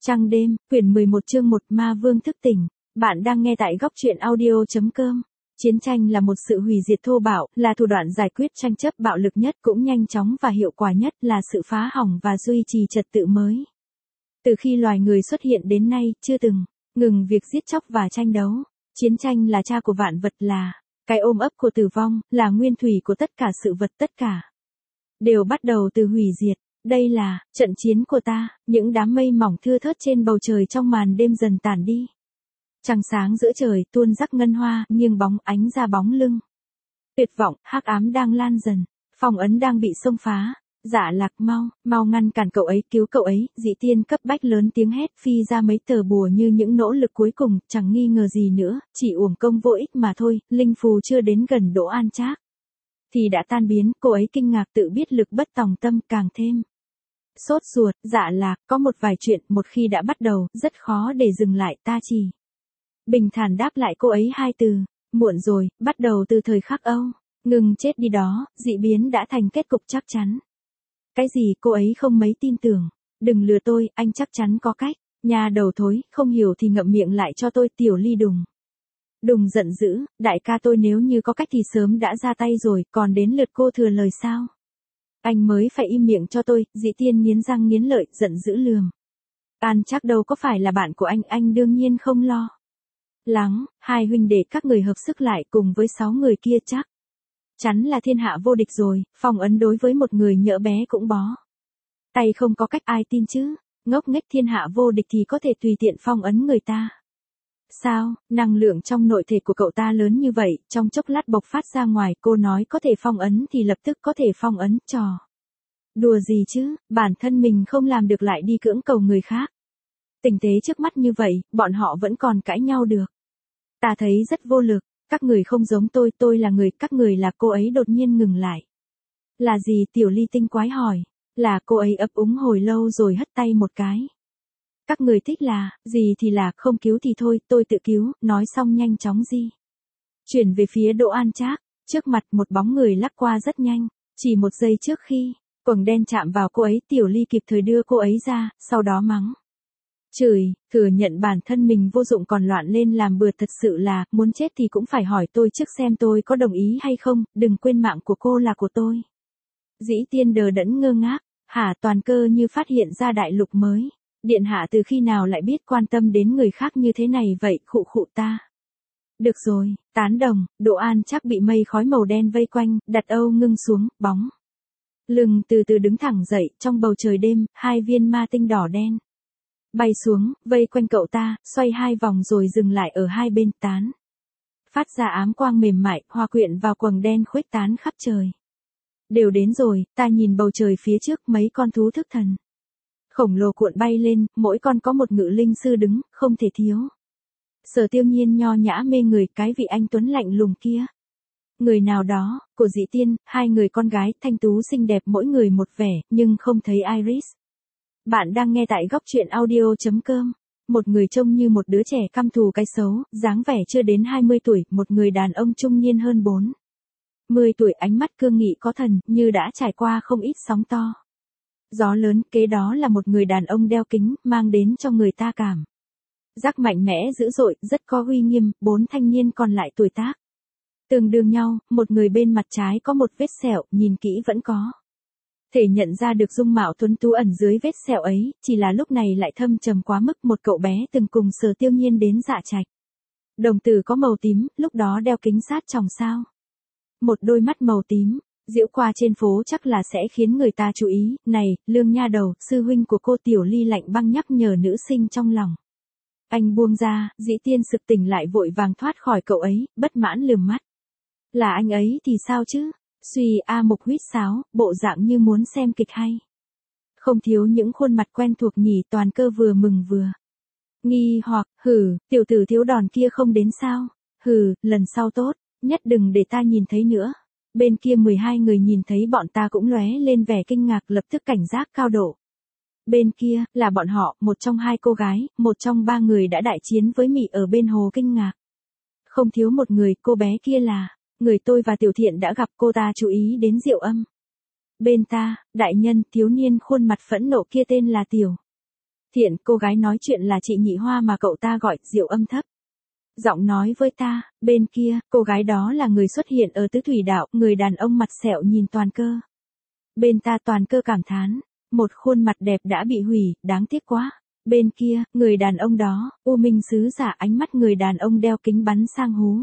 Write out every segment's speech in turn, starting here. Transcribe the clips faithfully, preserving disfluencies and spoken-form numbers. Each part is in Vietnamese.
Trăng đêm, quyển mười một chương một Ma Vương thức tỉnh. Bạn đang nghe tại góc truyện audio chấm com. Chiến tranh là một sự hủy diệt thô bạo, là thủ đoạn giải quyết tranh chấp bạo lực nhất, cũng nhanh chóng và hiệu quả nhất, là sự phá hỏng và duy trì trật tự mới. Từ khi loài người xuất hiện đến nay, chưa từng ngừng việc giết chóc và tranh đấu. Chiến tranh là cha của vạn vật, là cái ôm ấp của tử vong, là nguyên thủy của tất cả sự vật, tất cả đều bắt đầu từ hủy diệt. Đây là trận chiến của ta. Những đám mây mỏng thưa thớt trên bầu trời trong màn đêm dần tản đi. Trăng sáng giữa trời, tuôn rắc ngân hoa, nghiêng bóng ánh ra bóng lưng. Tuyệt vọng, hắc ám đang lan dần. Phong ấn đang bị xông phá. Dạ Lạc, mau, mau ngăn cản cậu ấy, cứu cậu ấy. Dị Tiên cấp bách lớn tiếng hét, phi ra mấy tờ bùa như những nỗ lực cuối cùng, chẳng nghi ngờ gì nữa, chỉ uổng công vô ích mà thôi. Linh phù chưa đến gần Đỗ An Trác thì đã tan biến. Cô ấy kinh ngạc tự biết lực bất tòng tâm, càng thêm sốt ruột. Dạ Lạc, có một vài chuyện, một khi đã bắt đầu, rất khó để dừng lại. Ta chỉ bình thản đáp lại cô ấy hai từ. Muộn rồi, bắt đầu từ thời khắc Âu ngừng chết đi đó, dị biến đã thành kết cục chắc chắn. Cái gì? Cô ấy không mấy tin tưởng. Đừng lừa tôi, anh chắc chắn có cách. Nhà đầu thối, không hiểu thì ngậm miệng lại cho tôi. Tiểu Ly Đùng Đùng giận dữ, đại ca tôi nếu như có cách thì sớm đã ra tay rồi, còn đến lượt cô thừa lời sao? Anh mới phải im miệng cho tôi. Dị Tiên nghiến răng nghiến lợi, giận dữ lườm. An Trác đâu có phải là bạn của anh, anh đương nhiên không lo lắng. Hai huynh đệ các người hợp sức lại cùng với sáu người kia chắc chắn là thiên hạ vô địch rồi. Phong ấn đối với một người nhỡ bé cũng bó tay, không có cách, ai tin chứ? Ngốc nghếch, thiên hạ vô địch thì có thể tùy tiện phong ấn người ta sao? Năng lượng trong nội thể của cậu ta lớn như vậy, trong chốc lát bộc phát ra ngoài. Cô nói có thể phong ấn thì lập tức có thể phong ấn. Trò đùa gì chứ? Bản thân mình không làm được lại đi cưỡng cầu người khác. Tình thế trước mắt như vậy, bọn họ vẫn còn cãi nhau được. Ta thấy rất vô lực. Các người không giống tôi, tôi là người, các người là. Cô ấy đột nhiên ngừng lại. Là gì? Tiểu Ly tinh quái hỏi. Là. Cô ấy ấp úng hồi lâu rồi hất tay một cái. Các người thích là, gì thì là, không cứu thì thôi, tôi tự cứu. Nói xong nhanh chóng di chuyển về phía Đỗ An Trác. Trước mặt một bóng người lắc qua rất nhanh. Chỉ một giây trước khi quầng đen chạm vào cô ấy, Tiểu Ly kịp thời đưa cô ấy ra, sau đó mắng chửi, thừa nhận bản thân mình vô dụng còn loạn lên làm bừa. Thật sự là, muốn chết thì cũng phải hỏi tôi trước xem tôi có đồng ý hay không. Đừng quên mạng của cô là của tôi. Dĩ Tiên đờ đẫn ngơ ngác. Hả? Toàn Cơ như phát hiện ra đại lục mới. Điện hạ từ khi nào lại biết quan tâm đến người khác như thế này vậy? Khụ khụ ta. Được rồi, tán đồng. Đỗ An Trác bị mây khói màu đen vây quanh, đặt Âu ngưng xuống, bóng lưng từ từ đứng thẳng dậy. Trong bầu trời đêm, hai viên ma tinh đỏ đen bay xuống, vây quanh cậu ta, xoay hai vòng rồi dừng lại ở hai bên, tán phát ra ám quang mềm mại, hòa quyện vào quầng đen khuếch tán khắp trời. Đều đến rồi. Ta nhìn bầu trời phía trước, mấy con thú thức thần khổng lồ cuộn bay lên, mỗi con có một ngự linh sư đứng, không thể thiếu. Sở Tiêu Nhiên nho nhã mê người, cái vị anh tuấn lạnh lùng kia. Người nào đó, của Dị Tiên, hai người con gái, thanh tú xinh đẹp mỗi người một vẻ, nhưng không thấy Iris. Bạn đang nghe tại góc truyện audio chấm com. Một người trông như một đứa trẻ căm thù cái xấu, dáng vẻ chưa đến hai mươi tuổi, một người đàn ông trung niên hơn bốn mươi tuổi, ánh mắt cương nghị có thần, như đã trải qua không ít sóng to gió lớn. Kế đó là một người đàn ông đeo kính, mang đến cho người ta cảm giác mạnh mẽ dữ dội, rất có uy nghiêm. Bốn thanh niên còn lại tuổi tác tương đương nhau, một người bên mặt trái có một vết sẹo, nhìn kỹ vẫn có thể nhận ra được dung mạo tuấn tú ẩn dưới vết sẹo ấy, chỉ là lúc này lại thâm trầm quá mức. Một cậu bé từng cùng Sở Tiêu Nhiên đến Dạ Trạch. Đồng tử có màu tím, lúc đó đeo kính sát tròng sao. Một đôi mắt màu tím, diễu qua trên phố chắc là sẽ khiến người ta chú ý. Này, Lương nha đầu, sư huynh của cô. Tiểu Ly lạnh băng nhắc nhở nữ sinh trong lòng. Anh buông ra. Dĩ Tiên sực tỉnh lại vội vàng thoát khỏi cậu ấy, bất mãn lườm mắt. Là anh ấy thì sao chứ? Suy A Mục huýt sáo, bộ dạng như muốn xem kịch hay. Không thiếu những khuôn mặt quen thuộc nhỉ. Toàn Cơ vừa mừng vừa nghi hoặc. Hừ, tiểu tử thiếu đòn kia không đến sao? Hừ, lần sau tốt nhất đừng để ta nhìn thấy nữa. Bên kia mười hai người nhìn thấy bọn ta cũng lóe lên vẻ kinh ngạc, lập tức cảnh giác cao độ. Bên kia, là bọn họ, một trong hai cô gái, một trong ba người đã đại chiến với Mị ở bên hồ kinh ngạc. Không thiếu một người, cô bé kia là người tôi và Tiểu Thiện đã gặp. Cô ta chú ý đến Diệu Âm. Bên ta, đại nhân, thiếu niên khuôn mặt phẫn nộ kia tên là Tiểu Thiện, cô gái nói chuyện là chị Nhị Hoa mà cậu ta gọi, Diệu âm thấp. Giọng nói với ta, bên kia, cô gái đó là người xuất hiện ở tứ thủy đạo, người đàn ông mặt sẹo nhìn Toàn Cơ. Bên ta Toàn Cơ cảm thán, một khuôn mặt đẹp đã bị hủy, đáng tiếc quá. Bên kia, người đàn ông đó, U Minh sứ giả, ánh mắt người đàn ông đeo kính bắn sang Hú.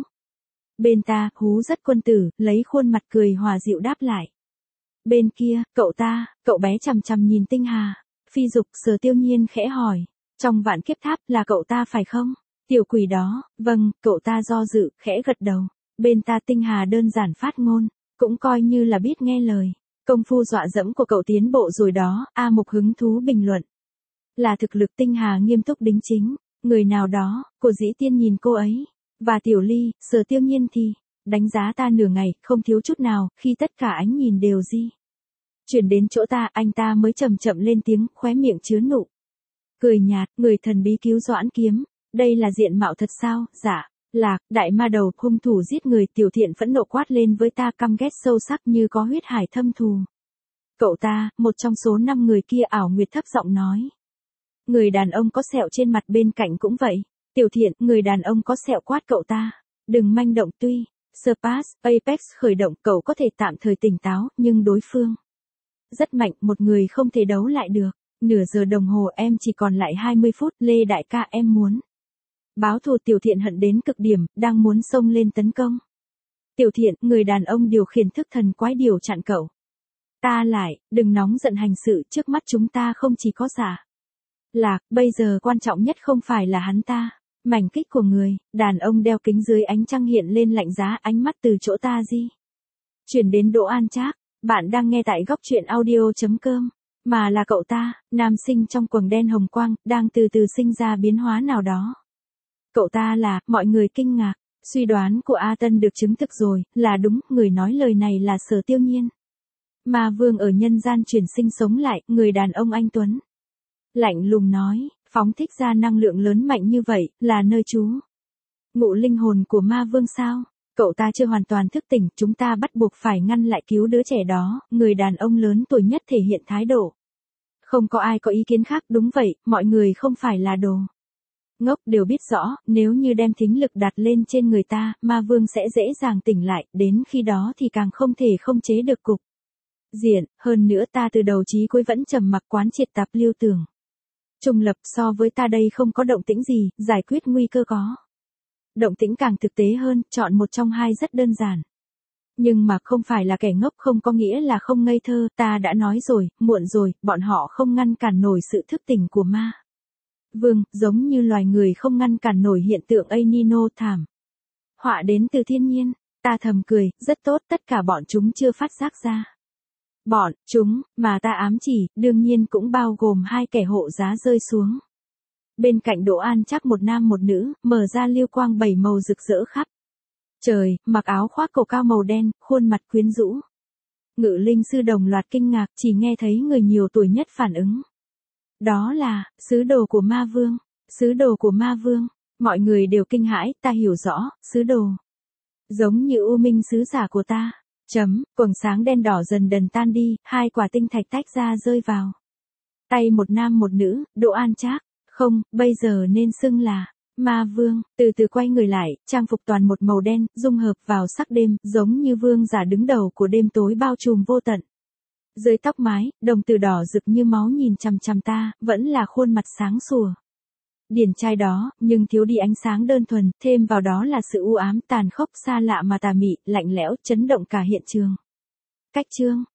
Bên ta, Hú rất quân tử, lấy khuôn mặt cười hòa dịu đáp lại. Bên kia, cậu ta, cậu bé chằm chằm nhìn Tinh Hà. Phi Dục, Sở Tiêu Nhiên khẽ hỏi, trong Vạn Kiếp Tháp là cậu ta phải không? Tiểu quỷ đó, vâng, cậu ta do dự, khẽ gật đầu. Bên ta Tinh Hà đơn giản phát ngôn, cũng coi như là biết nghe lời. Công phu dọa dẫm của cậu tiến bộ rồi đó, A Mục hứng thú bình luận. Là thực lực. Tinh Hà nghiêm túc đính chính, người nào đó, của Dĩ Tiên nhìn cô ấy. Và Tiểu Ly, Sở Tiêu Nhiên thì, đánh giá ta nửa ngày, không thiếu chút nào, khi tất cả ánh nhìn đều di chuyển đến chỗ ta, anh ta mới chậm chậm lên tiếng, khóe miệng chứa nụ cười nhạt, người thần bí cứu Doãn Kiếm. Đây là diện mạo thật sao? Dạ. Lạc, đại ma đầu, hung thủ giết người. Tiểu Thiện phẫn nộ quát lên với ta, căm ghét sâu sắc như có huyết hải thâm thù. Cậu ta, một trong số năm người kia, Ảo Nguyệt thấp giọng nói. Người đàn ông có sẹo trên mặt bên cạnh cũng vậy. Tiểu Thiện, người đàn ông có sẹo, quát cậu ta. Đừng manh động. Tuy Surpass, Apex khởi động, cậu có thể tạm thời tỉnh táo, nhưng đối phương rất mạnh, một người không thể đấu lại được. Nửa giờ đồng hồ, em chỉ còn lại hai mươi phút. Lê đại ca, em muốn báo thù. Tiểu Thiện hận đến cực điểm, đang muốn xông lên tấn công. Tiểu Thiện, người đàn ông điều khiển thức thần quái điều chặn cậu ta lại. Đừng nóng giận hành sự, trước mắt chúng ta không chỉ có giả Lạc, bây giờ quan trọng nhất không phải là hắn ta. Mảnh kích của người đàn ông đeo kính dưới ánh trăng hiện lên lạnh giá, ánh mắt từ chỗ ta di chuyển đến Đỗ An Trác. Bạn đang nghe tại góc truyện audio chấm com. Mà là cậu ta, nam sinh trong quần đen hồng quang, đang từ từ sinh ra biến hóa nào đó. Cậu ta là, mọi người kinh ngạc. Suy đoán của A Tân được chứng thực rồi, là đúng, người nói lời này là Sở Tiêu Nhiên. Ma vương ở nhân gian chuyển sinh sống lại, người đàn ông anh tuấn. Lạnh lùng nói, phóng thích ra năng lượng lớn mạnh như vậy, là nơi trú ngụ linh hồn của ma vương sao? Cậu ta chưa hoàn toàn thức tỉnh, chúng ta bắt buộc phải ngăn lại cứu đứa trẻ đó. Người đàn ông lớn tuổi nhất thể hiện thái độ. Không có ai có ý kiến khác. Đúng vậy, mọi người không phải là đồ ngốc, đều biết rõ, nếu như đem thính lực đặt lên trên người ta, ma vương sẽ dễ dàng tỉnh lại, đến khi đó thì càng không thể không chế được cục diện. Hơn nữa ta từ đầu chí cuối vẫn trầm mặc quán triệt tạp lưu tưởng trùng lập. So với ta đây không có động tĩnh gì, giải quyết nguy cơ có động tĩnh càng thực tế hơn, chọn một trong hai rất đơn giản. Nhưng mà không phải là kẻ ngốc không có nghĩa là không ngây thơ, ta đã nói rồi, muộn rồi, bọn họ không ngăn cản nổi sự thức tỉnh của ma vương, giống như loài người không ngăn cản nổi hiện tượng El Nino thảm họa đến từ thiên nhiên. Ta thầm cười, rất tốt, tất cả bọn chúng chưa phát giác ra. Bọn chúng mà ta ám chỉ, đương nhiên cũng bao gồm hai kẻ hộ giá rơi xuống. Bên cạnh Đỗ An Trác, một nam một nữ, mở ra lưu quang bảy màu rực rỡ khắp trời, mặc áo khoác cổ cao màu đen, khuôn mặt quyến rũ. Ngự linh sư đồng loạt kinh ngạc, chỉ nghe thấy người nhiều tuổi nhất phản ứng. Đó là, sứ đồ của ma vương, sứ đồ của ma vương. Mọi người đều kinh hãi, ta hiểu rõ, sứ đồ. Giống như U Minh sứ giả của ta. Chấm, quầng sáng đen đỏ dần dần tan đi, hai quả tinh thạch tách ra rơi vào tay một nam một nữ. Đỗ An Trác, không, bây giờ nên xưng là ma vương, từ từ quay người lại, trang phục toàn một màu đen, dung hợp vào sắc đêm, giống như vương giả đứng đầu của đêm tối bao trùm vô tận. Dưới tóc mái, đồng tử đỏ rực như máu nhìn chằm chằm ta, vẫn là khuôn mặt sáng sủa điển trai đó, nhưng thiếu đi ánh sáng đơn thuần, thêm vào đó là sự u ám tàn khốc xa lạ mà tà mị, lạnh lẽo, chấn động cả hiện trường. Cách chương